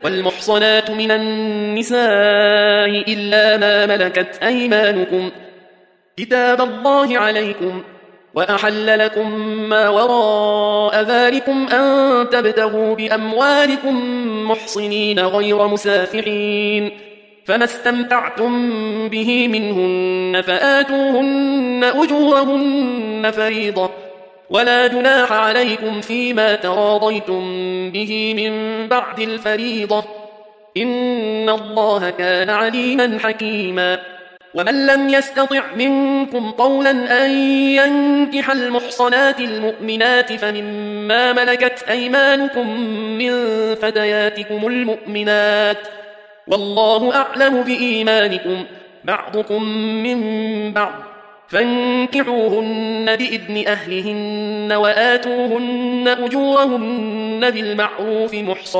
والمحصنات من النساء إلا ما ملكت أيمانكم كتاب الله عليكم وأحل لكم ما وراء ذلكم أن تبتغوا بأموالكم محصنين غير مسافحين فما استمتعتم به منهن فآتوهن أجورهن فريضة ولا جناح عليكم فيما تراضيتم به من بعد الفريضة إن الله كان عليما حكيما ومن لم يستطع منكم قولا أن ينكح المحصنات المؤمنات فمما ملكت أيمانكم من فتياتكم المؤمنات والله أعلم بإيمانكم بعضكم من بعض فانكحوهن بإذن أهلهن وآتوهن أجورهن بالمعروف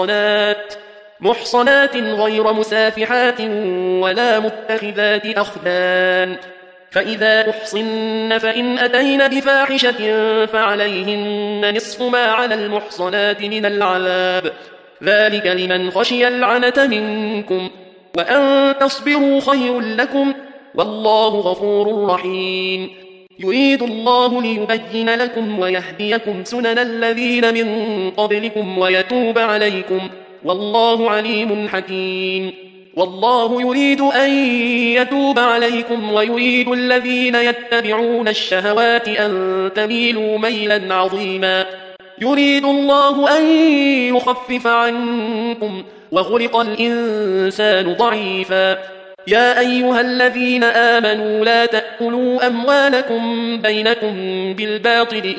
محصنات غير مسافحات ولا متخذات أخدان فإذا أحصن فإن أتين بفاحشة فعليهن نصف ما على المحصنات من العذاب ذلك لمن خشي العنة منكم وأن تصبروا خير لكم والله غفور رحيم يريد الله ليبين لكم ويهديكم سنن الذين من قبلكم ويتوب عليكم والله عليم حكيم والله يريد أن يتوب عليكم ويريد الذين يتبعون الشهوات أن تميلوا ميلا عظيما يريد الله أن يخفف عنكم وخلق الإنسان ضعيفا يا أيها الذين آمنوا لا تأكلوا أموالكم بينكم بالباطل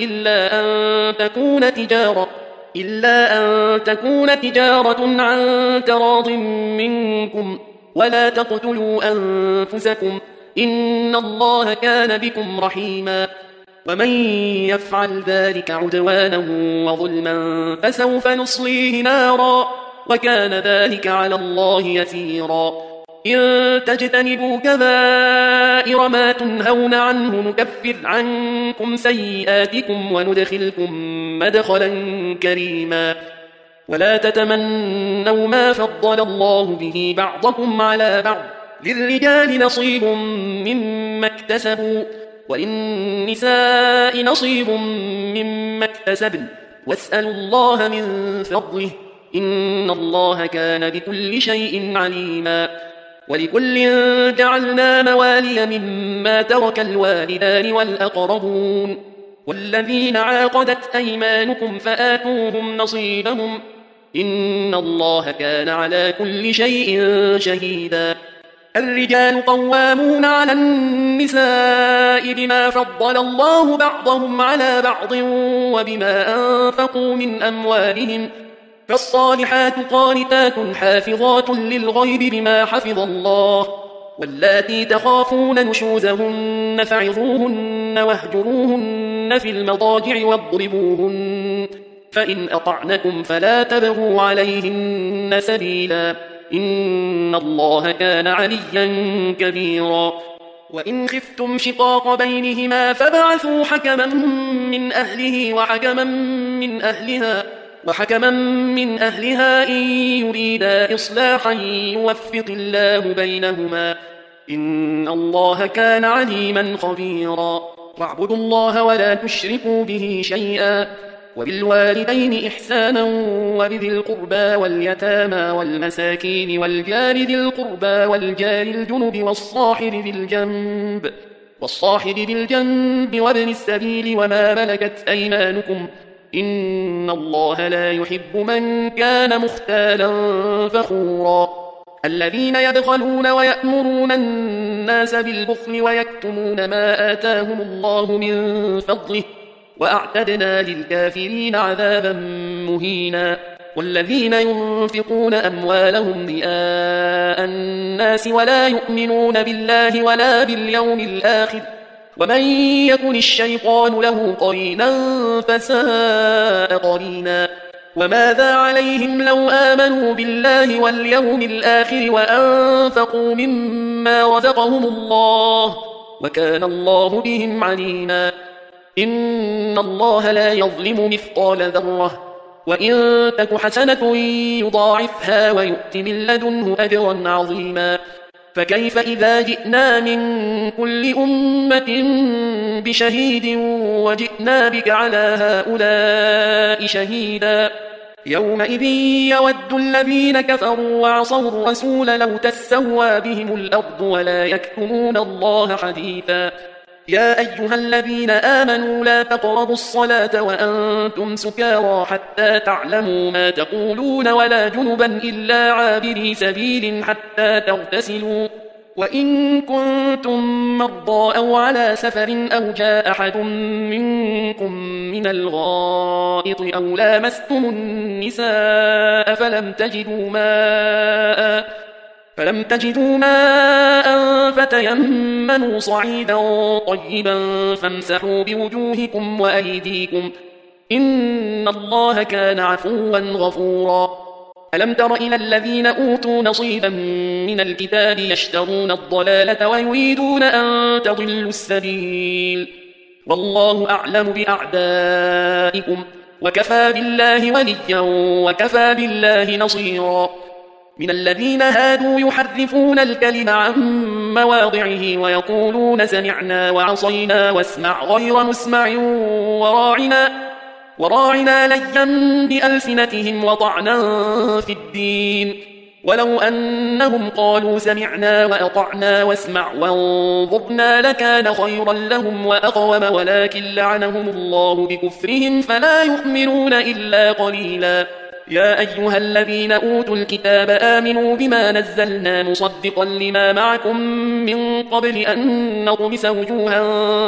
إلا أن تكون تجارة عن تراض منكم ولا تقتلوا أنفسكم إن الله كان بكم رحيما ومن يفعل ذلك عدوانا وظلما فسوف نصليه نارا وكان ذلك على الله يسيرا إن تجتنبوا كبائر ما تنهون عنه نكفر عنكم سيئاتكم وندخلكم مدخلا كريما ولا تتمنوا ما فضل الله به بعضكم على بعض للرجال نصيب مما اكتسبوا وللنساء نصيب مما اكتسبن واسألوا الله من فضله إن الله كان بكل شيء عليما ولكل جعلنا موالي مما ترك الوالدان والأقربون والذين عاقدت أيمانكم فآتوهم نصيبهم إن الله كان على كل شيء شهيدا الرجال قوامون على النساء بما فضل الله بعضهم على بعض وبما أنفقوا من أموالهم فالصالحات قانتات حافظات للغيب بما حفظ الله واللاتي تخافون نشوزهن فعظوهن واهجروهن في المضاجع واضربوهن فإن أطعنكم فلا تبغوا عليهن سبيلا إن الله كان عليا كبيرا وإن خفتم شقاق بينهما فابعثوا حكما من أهله وحكما من أهلها إن يريدا إصلاحا يوفق الله بينهما إن الله كان عليما خبيرا واعبدوا الله ولا تشركوا به شيئا وبالوالدين إحسانا وبذي القربى واليتامى والمساكين والجار ذي القربى والجار الجنب والصاحب بالجنب وابن السبيل وما ملكت أيمانكم إن الله لا يحب من كان مختالا فخورا الذين يبخلون ويأمرون الناس بالبخل ويكتمون ما آتاهم الله من فضله وأعتدنا للكافرين عذابا مهينا والذين ينفقون أموالهم رئاء الناس ولا يؤمنون بالله ولا باليوم الآخر ومن يكن الشيطان له قرينا فساء قرينا وماذا عليهم لو آمنوا بالله واليوم الآخر وأنفقوا مما رزقهم الله وكان الله بهم عليما إن الله لا يظلم مثقال ذرة وإن تك حسنة يضاعفها ويؤت من لدنه أجرا عظيما. فكيف إذا جئنا من كل أمة بشهيد وجئنا بك على هؤلاء شهيدا؟ يومئذ يود الذين كفروا وعصوا الرسول لو تسوى بهم الأرض ولا يكتمون الله حديثا. يا أيها الذين آمنوا لا تقربوا الصلاة وأنتم سكارى حتى تعلموا ما تقولون ولا جنبا إلا عابري سبيل حتى تغتسلوا، وإن كنتم مرضى أو على سفر أو جاء أحد منكم من الغائط أو لامستم النساء فلم تجدوا ماء فتيمموا صعيدا طيبا فامسحوا بوجوهكم وأيديكم إن الله كان عفوا غفورا. ألم تر إلى الذين أوتوا نصيبا من الكتاب يشترون الضلالة ويريدون أن تضلوا السبيل، والله أعلم بأعدائكم وكفى بالله وليا وكفى بالله نصيرا. من الذين هادوا يحرفون الكلم عن مواضعه ويقولون سمعنا وعصينا واسمع غير مسمع وراعنا ليا بألسنتهم وطعنا في الدين، ولو أنهم قالوا سمعنا وأطعنا واسمع وانظرنا لكان خيرا لهم وأقوم، ولكن لعنهم الله بكفرهم فلا يؤمنون إلا قليلا. يا أيها الذين أوتوا الكتاب آمنوا بما نزلنا مصدقا لما معكم من قبل أن نطمس وجوها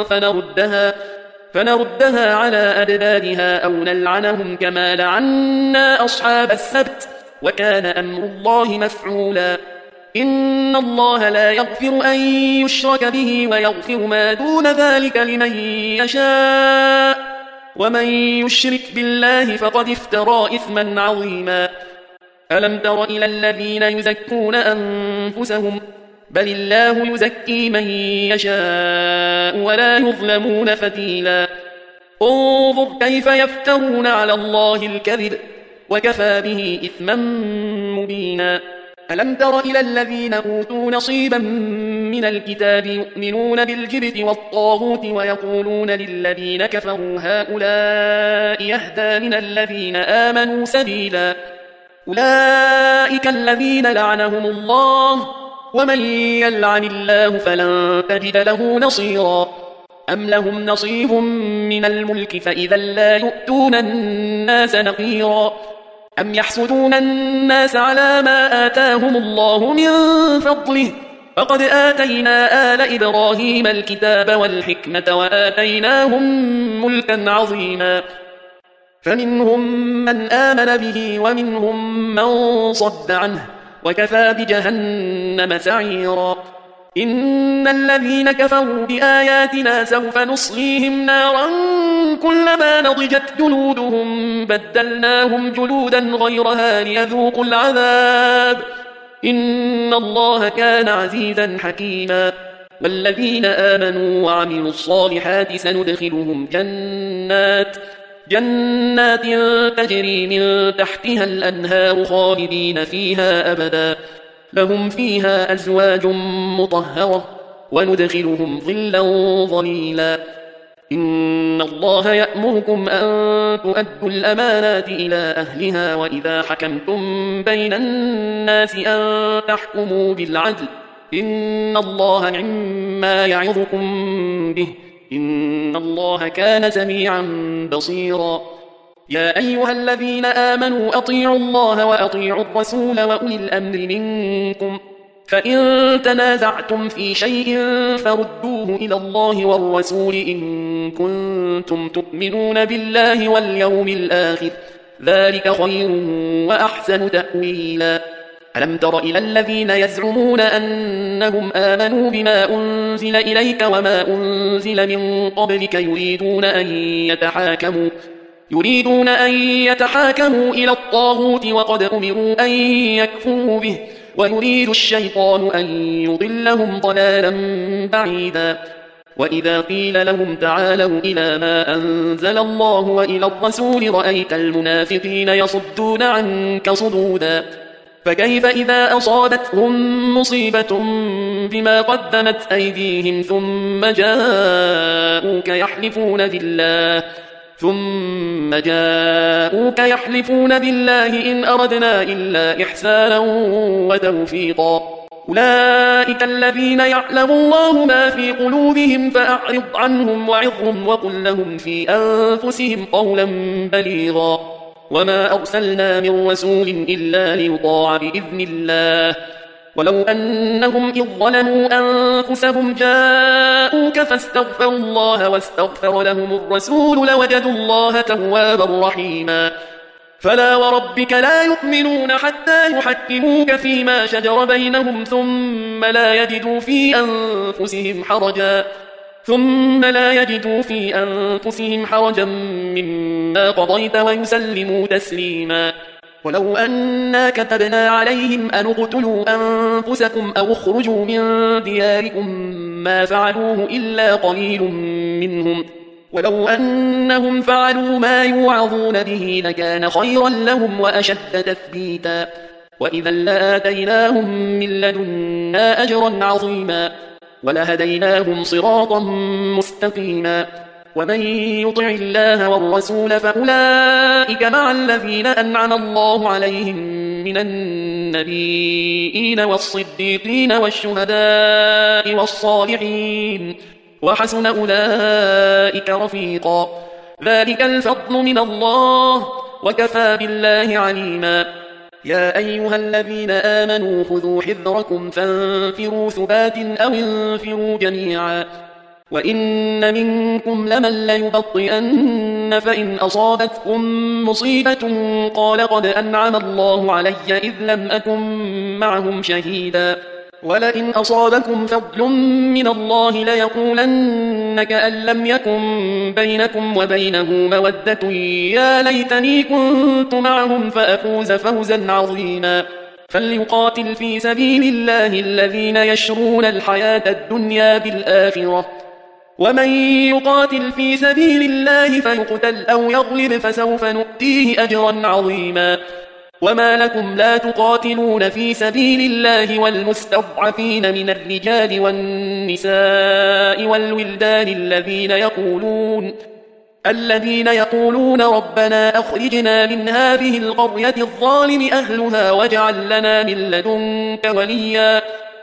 فنردها على أدبارها أو نلعنهم كما لعنا أصحاب السبت وكان أمر الله مفعولا. إن الله لا يغفر أن يشرك به ويغفر ما دون ذلك لمن يشاء، ومن يشرك بالله فقد افترى إثما عظيما. ألم تر إلى الذين يزكون أنفسهم بل الله يزكي من يشاء ولا يظلمون فتيلا. انظر كيف يفترون على الله الكذب وكفى به إثما مبينا. ألم تر إلى الذين أوتوا نصيبا من الكتاب يؤمنون بالجبت والطاغوت ويقولون للذين كفروا هؤلاء يهدى من الذين آمنوا سبيلا. أولئك الذين لعنهم الله ومن يلعن الله فلن تجد له نصيرا. أم لهم نصيب من الملك فإذا لا يؤتون الناس نقيرا. أم يحسدون الناس على ما آتاهم الله من فضله فقد آتينا آل إبراهيم الكتاب والحكمة وآتيناهم ملكا عظيما. فمنهم من آمن به ومنهم من صد عنه وكفى بجهنم سعيرا. إن الذين كفروا بآياتنا سوف نصليهم نارا كلما نضجت جلودهم بدلناهم جلودا غيرها ليذوقوا العذاب إن الله كان عزيزا حكيما. والذين آمنوا وعملوا الصالحات سندخلهم جنات تجري من تحتها الأنهار خالدين فيها أبدا لهم فيها أزواج مطهرة وندخلهم ظلا ظليلا. إن الله يأمركم أن تؤدوا الأمانات إلى أهلها وإذا حكمتم بين الناس أن تحكموا بالعدل إن الله نعما يعظكم به إن الله كان سميعا بصيرا. يا أيها الذين آمنوا أطيعوا الله وأطيعوا الرسول وأولي الأمر منكم فإن تنازعتم في شيء فردوه إلى الله والرسول إن كنتم تؤمنون بالله واليوم الآخر ذلك خير وأحسن تأويلا. ألم تر إلى الذين يزعمون أنهم آمنوا بما أنزل إليك وما أنزل من قبلك يريدون أن يتحاكموا إلى الطاغوت وقد أمروا أن يكفروا به ويريد الشيطان أن يضلهم ضلالا بعيدا. وإذا قيل لهم تعالوا إلى ما أنزل الله وإلى الرسول رأيت المنافقين يصدون عنك صدودا فكيف إذا أصابتهم مصيبة بما قدمت أيديهم ثم جاءوك يحلفون بالله إن أردنا إلا إحسانا وتوفيقا أولئك الذين يعلم الله ما في قلوبهم فأعرض عنهم وعظهم وقل لهم في أنفسهم قولا بليغا وما أرسلنا من رسول إلا ليطاع بإذن الله ولو أنهم إذ ظلموا أنفسهم جاءوك فاستغفروا الله واستغفر لهم الرسول لوجدوا الله توابا رحيما فلا وربك لا يؤمنون حتى يحكموك فيما شجر بينهم ثم لا يجدوا في أنفسهم حرجا مما قضيت ويسلموا تسليما ولو أنا كتبنا عليهم أن اقتلوا أنفسكم أو اخرجوا من دياركم ما فعلوه إلا قليل منهم ولو أنهم فعلوا ما يوعظون به لكان خيرا لهم وأشد تثبيتا وإذا لآتيناهم من لدنا أجرا عظيما ولهديناهم صراطا مستقيما ومن يطع الله والرسول فأولئك مع الذين أنعم الله عليهم من النبيين والصديقين والشهداء والصالحين وحسن أولئك رفيقا ذلك الفضل من الله وكفى بالله عليما يا أيها الذين آمنوا خذوا حذركم فانفروا ثبات أو انفروا جميعا وإن منكم لمن ليبطئن فإن أصابتكم مصيبة قال قد أنعم الله علي إذ لم أكن معهم شهيدا ولئن أصابكم فضل من الله ليقولن كأن لم يكن بينكم وبينه مودة يا ليتني كنت معهم فأفوز فوزا عظيما فليقاتل في سبيل الله الذين يشرون الحياة الدنيا بالآخرة ومن يقاتل في سبيل الله فيقتل أو يغلب فسوف نؤتيه أجرا عظيما وما لكم لا تقاتلون في سبيل الله والمستضعفين من الرجال والنساء والولدان الذين يقولون ربنا أخرجنا من هذه القرية الظالم أهلها واجعل لنا من لدنك وليا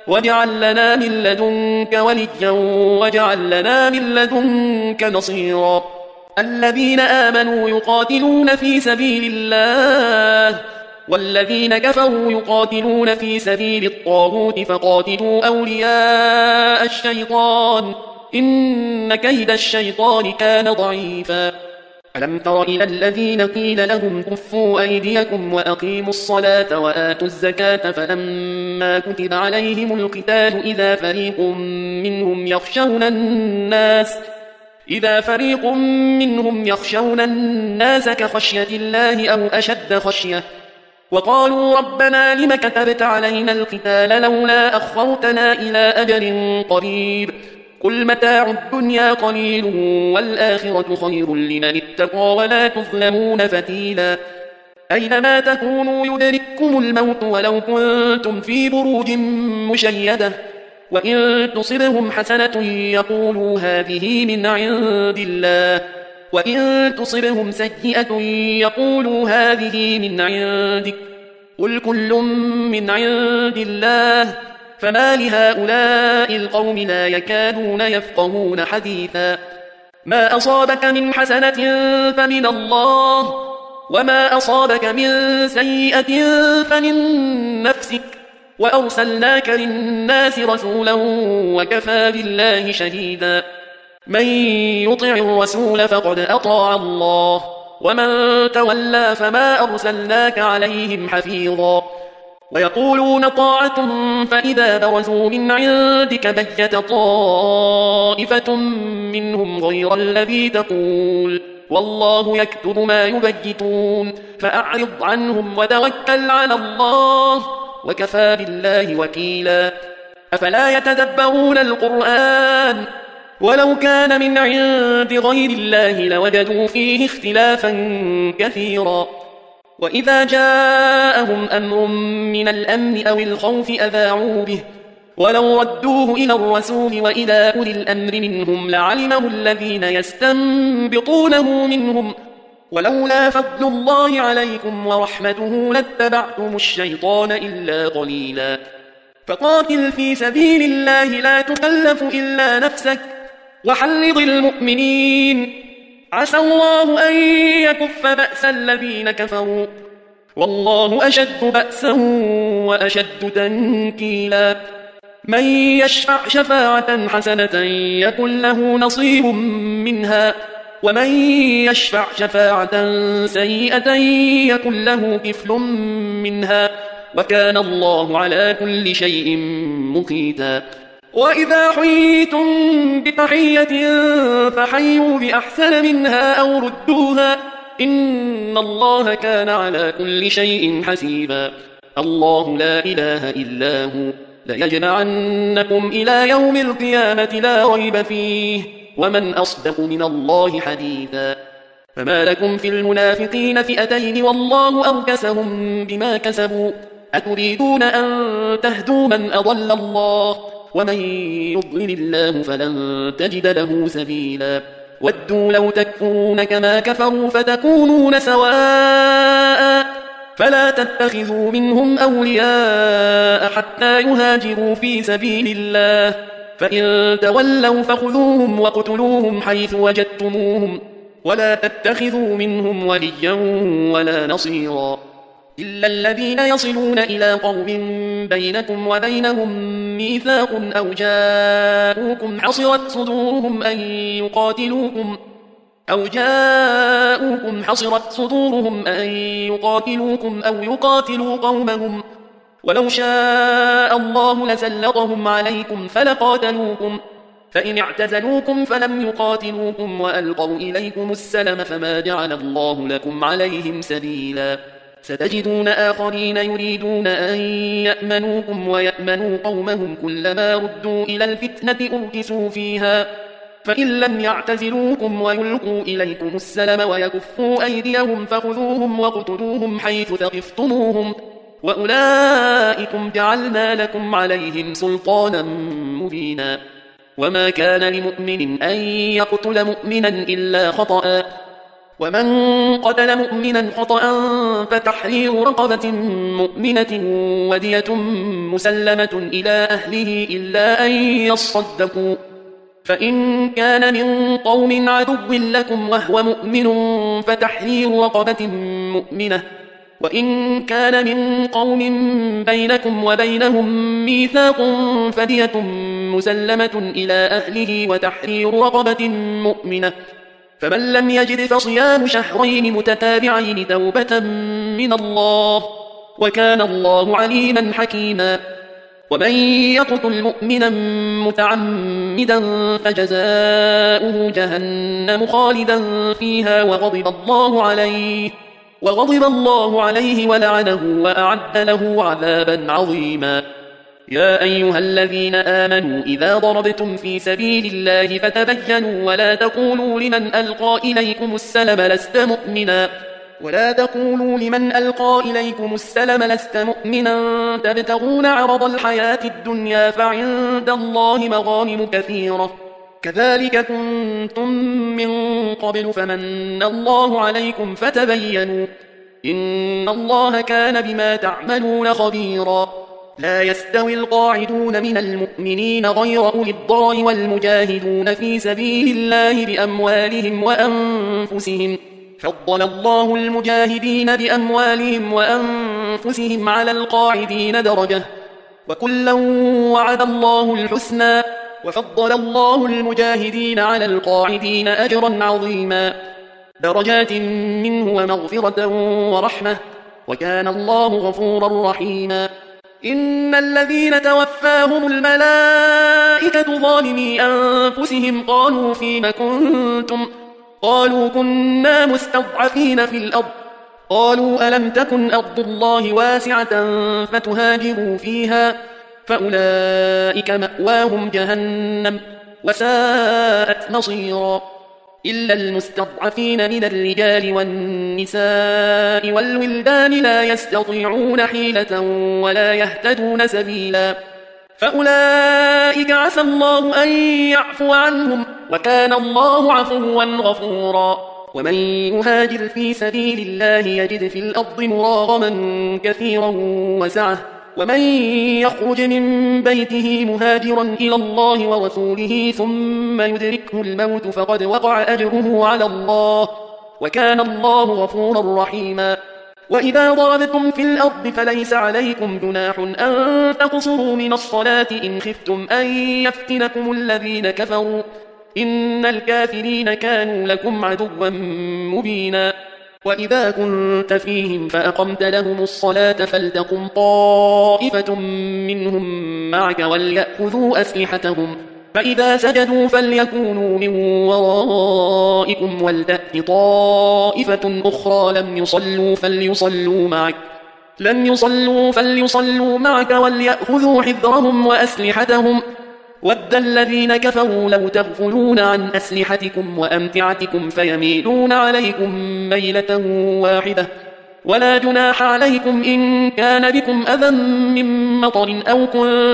واجعل لنا من لدنك نصيرا الذين آمنوا يقاتلون في سبيل الله والذين كفروا يقاتلون في سبيل الطاغوت فقاتلوا أولياء الشيطان إن كيد الشيطان كان ضعيفا ألم تر إلى الذين قيل لهم كفوا أيديكم وأقيموا الصلاة وآتوا الزكاة فلما كتب عليهم القتال إذا فريق منهم يخشون الناس كخشية الله أو أشد خشية وقالوا ربنا لم كتبت علينا القتال لولا أخرتنا إلى أجل قريب قل متاع الدنيا قليل والآخرة خير لمن اتقى ولا تظلمون فتيلا أينما تكونوا يدرككم الموت ولو كنتم في بروج مشيدة وإن تصبهم حسنة يقولوا هذه من عند الله وإن تصبهم سيئة يقولوا هذه من عندك قل كل من عند الله فما لهؤلاء القوم لا يكادون يفقهون حديثا ما أصابك من حسنة فمن الله وما أصابك من سيئة فمن نفسك وأرسلناك للناس رسولا وكفى بالله شهيدا من يطع الرسول فقد أطاع الله ومن تولى فما أرسلناك عليهم حفيظا ويقولون طاعة فإذا برزوا من عندك بيت طائفة منهم غير الذي تقول والله يكتب ما يبيتون فأعرض عنهم وتوكل على الله وكفى بالله وكيلا أفلا يتدبرون القرآن ولو كان من عند غير الله لوجدوا فيه اختلافا كثيرا. وإذا جاءهم أمر من الأمن أو الخوف أذاعوا به، ولو ردوه إلى الرسول وإلى أولي الأمر منهم لعلمه الذين يستنبطونه منهم، ولولا فضل الله عليكم ورحمته لاتبعتم الشيطان إلا قليلا. فقاتل في سبيل الله لا تكلف إلا نفسك وحرض المؤمنين، عسى الله أن يكف بأس الذين كفروا، والله أشد بأسا وأشد تنكيلا. من يشفع شفاعة حسنة يكن له نصيب منها، ومن يشفع شفاعة سيئة يكن له كفل منها، وكان الله على كل شيء مقيتا. وإذا حييتم بتحية فحيوا بأحسن منها أو ردوها، إن الله كان على كل شيء حسيبا. الله لا إله إلا هو ليجمعنكم إلى يوم القيامة لا ريب فيه، ومن أصدق من الله حديثا. فما لكم في المنافقين فئتين والله أركسهم بما كسبوا، أتريدون أن تهدوا من أضل الله، ومن يضلل الله فلن تجد له سبيلا. ودوا لو تكفرون كما كفروا فتكونون سواء، فلا تتخذوا منهم أولياء حتى يهاجروا في سبيل الله، فإن تولوا فخذوهم واقتلوهم حيث وجدتموهم، ولا تتخذوا منهم وليا ولا نصيرا، إلا الذين يصلون إلى قوم بينكم وبينهم ميثاق أو جاءوكم حصرت صدورهم أن يقاتلوكم أو يقاتلوا قومهم، ولو شاء الله لسلطهم عليكم فلقاتلوكم، فإن اعتزلوكم فلم يقاتلوكم وألقوا إليكم السلم فما جعل الله لكم عليهم سبيلا. ستجدون آخرين يريدون أن يأمنوكم ويأمنوا قومهم، كلما ردوا إلى الفتنة أركسوا فيها، فإن لم يعتزلوكم ويلقوا إليكم السلم ويكفوا أيديهم فخذوهم واقتلوهم حيث ثقفتموهم، وأولئكم جعلنا لكم عليهم سلطانا مبينا. وما كان لمؤمن أن يقتل مؤمنا إلا خطأ، ومن قتل مؤمنا خطأ فتحرير رقبة مؤمنة ودية مسلمة إلى أهله إلا أن يصدقوا، فإن كان من قوم عدو لكم وهو مؤمن فتحرير رقبة مؤمنة، وإن كان من قوم بينكم وبينهم ميثاق فدية مسلمة إلى أهله وتحرير رقبة مؤمنة، فمن لم يجد فصيام شهرين متتابعين توبة من الله، وكان الله عليما حكيما. ومن يقتل مؤمنا متعمدا فجزاؤه جهنم خالدا فيها وغضب الله عليه ولعنه وأعد له عذابا عظيما. يا أيها الذين آمنوا إذا ضربتم في سبيل الله فتبينوا ولا تقولوا لمن ألقى إليكم السلم لست مؤمنا تبتغون عرض الحياة الدنيا فعند الله مغانم كثيرة، كذلك كنتم من قبل فمن الله عليكم فتبينوا، إن الله كان بما تعملون خبيرا. لا يستوي القاعدون من المؤمنين غير أولي الضرر والمجاهدون في سبيل الله بأموالهم وأنفسهم، فضل الله المجاهدين بأموالهم وأنفسهم على القاعدين درجة، وكلا وعد الله الحسنى، وفضل الله المجاهدين على القاعدين أجرا عظيما، درجات منه ومغفرة ورحمة، وكان الله غفورا رحيما. إن الذين توفاهم الملائكة ظالمي أنفسهم قالوا فيم كنتم؟ قالوا كنا مستضعفين في الأرض، قالوا ألم تكن أرض الله واسعة فتهاجروا فيها، فأولئك مأواهم جهنم وساءت مصيرا إلا المستضعفين من الرجال والنساء والولدان لا يستطيعون حيلة ولا يهتدون سبيلا فأولئك عسى الله أن يعفو عنهم وكان الله عفوا غفورا ومن يهاجر في سبيل الله يجد في الأرض مراغما كثيرا وسعة ومن يخرج من بيته مهاجرا إلى الله ورسوله ثم يدركه الموت فقد وقع أجره على الله وكان الله غفورا رحيما وإذا ضربتم في الأرض فليس عليكم جناح أن تقصروا من الصلاة إن خفتم أن يفتنكم الذين كفروا إن الكافرين كانوا لكم عدوا مبينا وإذا كنت فيهم فأقمت لهم الصلاة فلتقم طائفة منهم معك وليأخذوا أسلحتهم فإذا سجدوا فليكونوا من ورائكم ولتأت طائفة أخرى لم يصلوا فليصلوا معك وليأخذوا حذرهم وأسلحتهم ود الذين كفروا لو تغفلون عن أسلحتكم وأمتعتكم فيميلون عليكم ميلة واحدة ولا جناح عليكم إن كان بكم أذى من مطر أو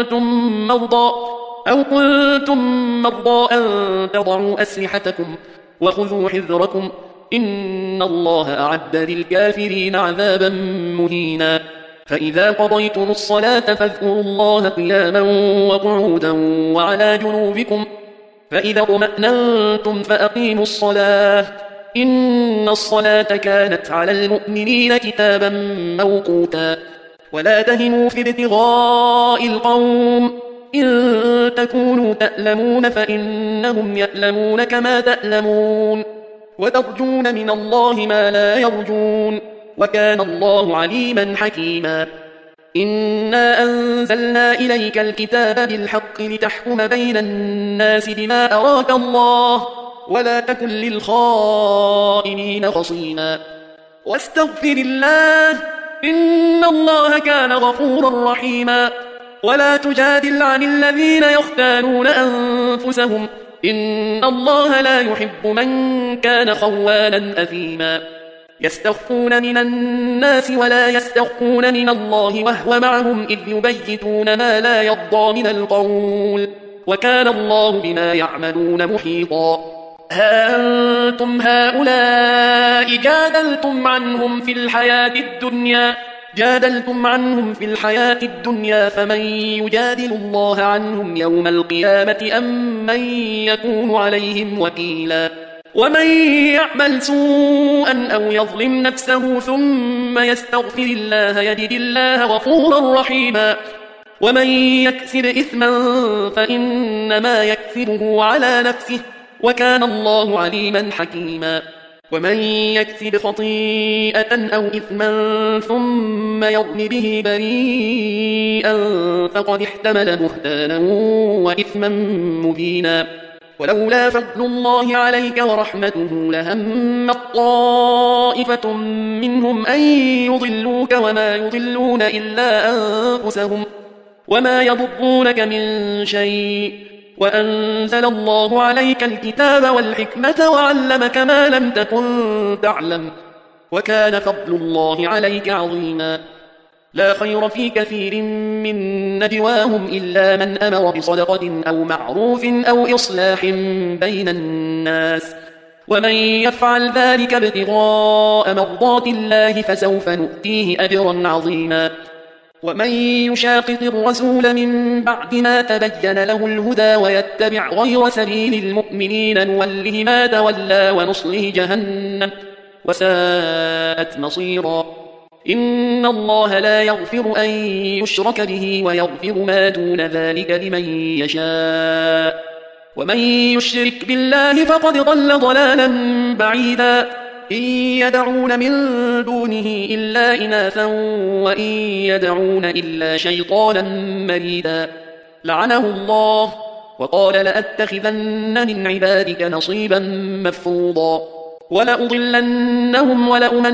كنتم مرضى أن تضعوا أسلحتكم وخذوا حذركم إن الله أعد للكافرين عذابا مهينا فإذا قضيتم الصلاة فاذكروا الله قياما وقعودا وعلى جنوبكم فإذا اطمأننتم فأقيموا الصلاة إن الصلاة كانت على المؤمنين كتابا موقوتا ولا تهنوا في ابتغاء القوم إن تكونوا تألمون فإنهم يألمون كما تألمون وترجون من الله ما لا يرجون وكان الله عليما حكيما إنا أنزلنا إليك الكتاب بالحق لتحكم بين الناس بما أراك الله ولا تكن للخائنين خصيما واستغفر الله إن الله كان غفورا رحيما ولا تجادل عن الذين يختانون أنفسهم إن الله لا يحب من كان خوانا أثيما يستخفون من الناس ولا يستخفون من الله وهو معهم إذ يبيتون ما لا يرضى من القول وكان الله بما يعملون محيطا ها أنتم هؤلاء جادلتم عنهم في الحياة الدنيا فمن يجادل الله عنهم يوم القيامة أم من يكون عليهم وكيلا ومن يعمل سوءا أو يظلم نفسه ثم يستغفر الله يجد الله غفورا رحيما ومن يكسب إثما فإنما يكسبه على نفسه وكان الله عليما حكيما ومن يكسب خطيئة أو إثما ثم يرم به بريئا فقد احتمل بهتانا وإثما مبينا ولولا فضل الله عليك ورحمته لهمت طائفة منهم أن يضلوك وما يضلون إلا أنفسهم وما يضرونك من شيء وأنزل الله عليك الكتاب والحكمة وعلمك ما لم تكن تعلم وكان فضل الله عليك عظيما لا خير في كثير من نجواهم إلا من أمر بصدقة أو معروف أو إصلاح بين الناس ومن يفعل ذلك ابتغاء مرضات الله فسوف نؤتيه أجرا عظيما ومن يشاقق الرسول من بعد ما تبين له الهدى ويتبع غير سبيل المؤمنين نوله ما تولى ونصله جهنم وساءت مصيرا إن الله لا يغفر أن يشرك به ويغفر ما دون ذلك لمن يشاء ومن يشرك بالله فقد ضل ضلالا بعيدا إن يدعون من دونه إلا إناثا وإن يدعون إلا شيطانا مريدا لعنه الله وقال لأتخذن من عبادك نصيبا مفروضا ولأضلنهم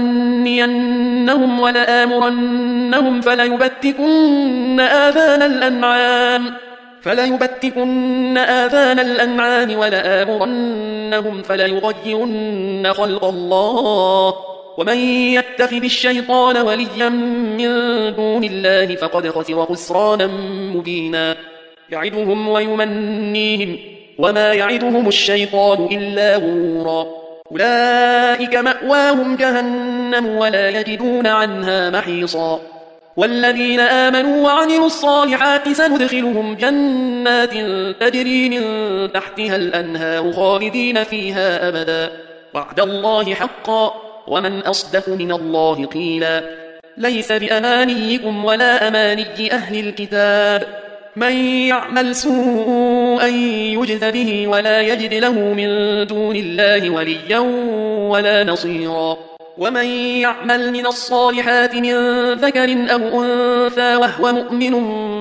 ولأمنينهم ولآمرنهم فليبتكن آذان الأنعام فليبتكن آذان الأنعام ولآمرنهم فليغيرن خلق الله ومن يتخذ الشيطان وليا من دون الله فقد خسر خسرانا مبينا يعدهم ويمنيهم وما يعدهم الشيطان إلا غرورا أولئك مأواهم جهنم ولا يجدون عنها محيصا والذين آمنوا وعملوا الصالحات سندخلهم جنات تجري من تحتها الأنهار خالدين فيها أبدا وعد الله حقا ومن أصدق من الله قيلا ليس بأمانيكم ولا أماني أهل الكتاب من يعمل سوءا يجز به ولا يجد له من دون الله وليا ولا نصيرا ومن يعمل من الصالحات من ذكر أو أنثى وهو مؤمن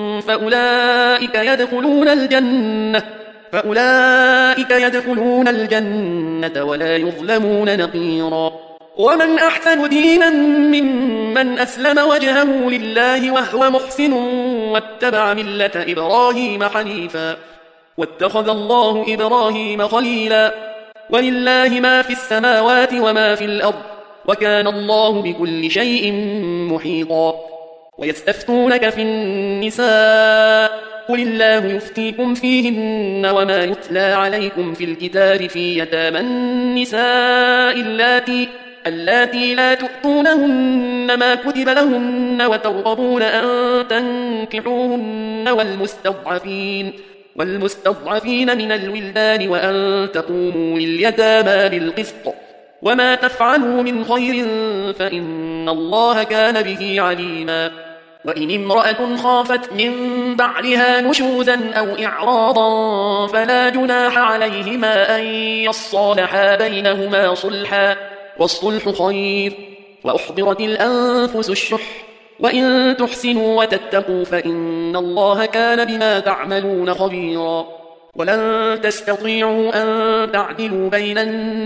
فأولئك يدخلون الجنة ولا يظلمون نقيرا ومن أحسن دينا ممن أسلم وجهه لله وهو محسن واتبع ملة إبراهيم حنيفا واتخذ الله إبراهيم خليلا ولله ما في السماوات وما في الأرض وكان الله بكل شيء محيطا ويستفتونك في النساء قل الله يفتيكم فيهن وما يتلى عليكم في الكتاب في يتامى النساء اللاتي لا تؤتونهن ما كتب لهن وترغبون أن تنكحوهن والمستضعفين من الولدان وأن تقوموا لليتامى بالقسط وما تفعلوا من خير فإن الله كان به عليما وإن امرأة خافت من بعلها نشوزا أو إعراضا فلا جناح عليهما أن يصالحا بينهما صلحا والصلح خير وأحضرت الأنفس الشح وإن تحسنوا وتتقوا فإن الله كان بما تعملون خبيرا ولن تستطيعوا أن تعدلوا بين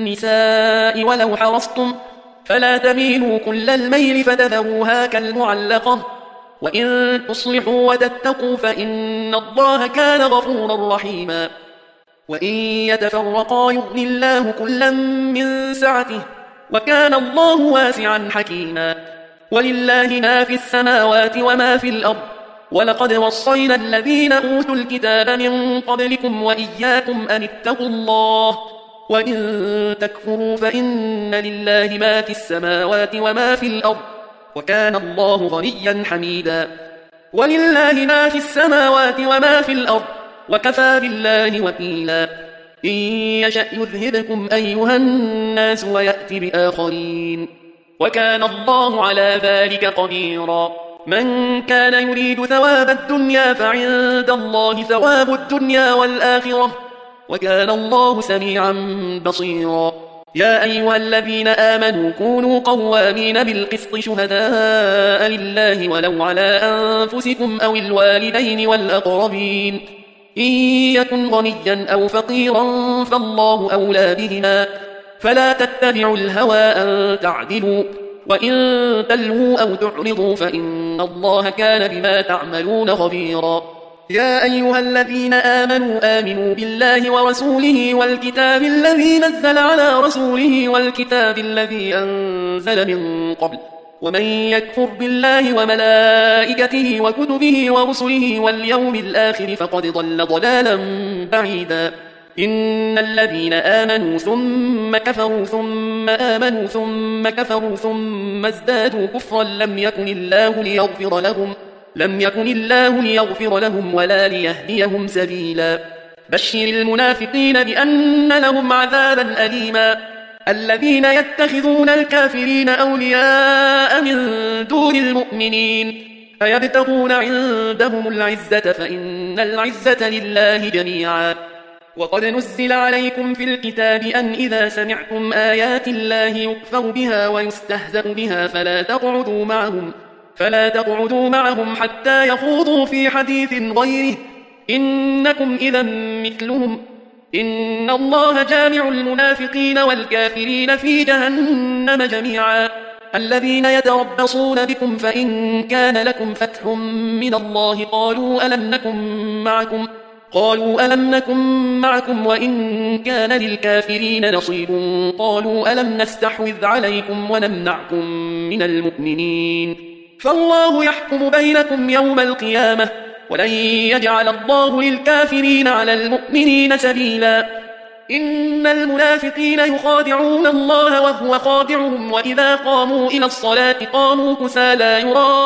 النساء ولو حرصتم فلا تميلوا كل الميل فتذروها كالمعلقة وإن تصلحوا وتتقوا فإن الله كان غفورا رحيما وإن يتفرقا يغن الله كلا من سعته وكان الله واسعا حكيما ولله ما في السماوات وما في الأرض ولقد وصينا الذين أوتوا الكتاب من قبلكم وإياكم أن اتقوا الله وإن تكفروا فإن لله ما في السماوات وما في الأرض وكان الله غنيا حميدا ولله ما في السماوات وما في الأرض وكفى بالله وكيلا إن يشأ يذهبكم أيها الناس ويأتي بآخرين وكان الله على ذلك قديرا من كان يريد ثواب الدنيا فعند الله ثواب الدنيا والآخرة وكان الله سميعا بصيرا يا أيها الذين آمنوا كونوا قوامين بالقسط شهداء لله ولو على أنفسكم أو الوالدين والأقربين إن يكن غنيا أو فقيرا فالله أولى بهما فلا تتبعوا الهوى أن تعدلوا وإن تلووا أو تعرضوا فإن الله كان بما تعملون خبيرا يا أيها الذين آمنوا بالله ورسوله والكتاب الذي نزل على رسوله والكتاب الذي أنزل من قبل ومن يكفر بالله وملائكته وكتبه ورسله واليوم الآخر فقد ضل ضلالا بعيدا إن الذين آمنوا ثم كفروا ثم آمنوا ثم كفروا ثم ازدادوا كفرا لم يكن الله ليغفر لهم ولا ليهديهم سبيلا بشر المنافقين بأن لهم عذابا أليما الذين يتخذون الكافرين أولياء من دون المؤمنين فيبتغون عندهم العزة فإن العزة لله جميعا وقد نزل عليكم في الكتاب أن إذا سمعتم آيات الله يكفر بها ويستهزأ بها فلا تقعدوا معهم حتى يخوضوا في حديث غيره إنكم إذا مثلهم إن الله جامع المنافقين والكافرين في جهنم جميعا الذين يتربصون بكم فإن كان لكم فتح من الله قالوا ألم نكن معكم قالوا ألم نكن معكم وإن كان للكافرين نصيب قالوا ألم نستحوذ عليكم ونمنعكم من المؤمنين فالله يحكم بينكم يوم القيامة ولن يجعل الله للكافرين على المؤمنين سبيلا إن المنافقين يخادعون الله وهو خادعهم وإذا قاموا إلى الصلاة قاموا كسالى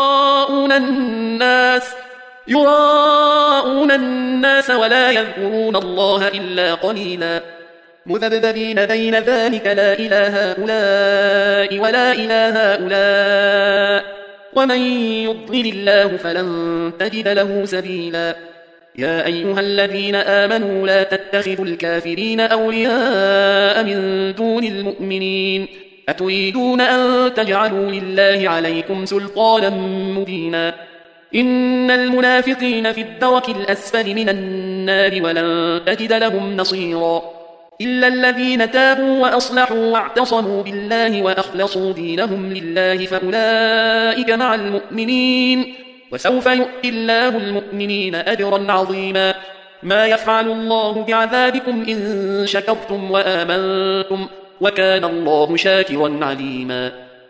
يراءون الناس ولا يذكرون الله إلا قليلا مذبذبين بين ذلك لا إله هؤلاء ولا إله هؤلاء ومن يضلل الله فلن تجد له سبيلا يا أيها الذين آمنوا لا تتخذوا الكافرين أولياء من دون المؤمنين أتريدون أن تجعلوا لله عليكم سلطانا مبينا إن المنافقين في الدرك الأسفل من النار ولن تجد لهم نصيرا إلا الذين تابوا وأصلحوا واعتصموا بالله وأخلصوا دينهم لله فأولئك مع المؤمنين وسوف يؤتي الله المؤمنين أجرا عظيما ما يفعل الله بعذابكم إن شكرتم وآمنتم وكان الله شاكرا عليما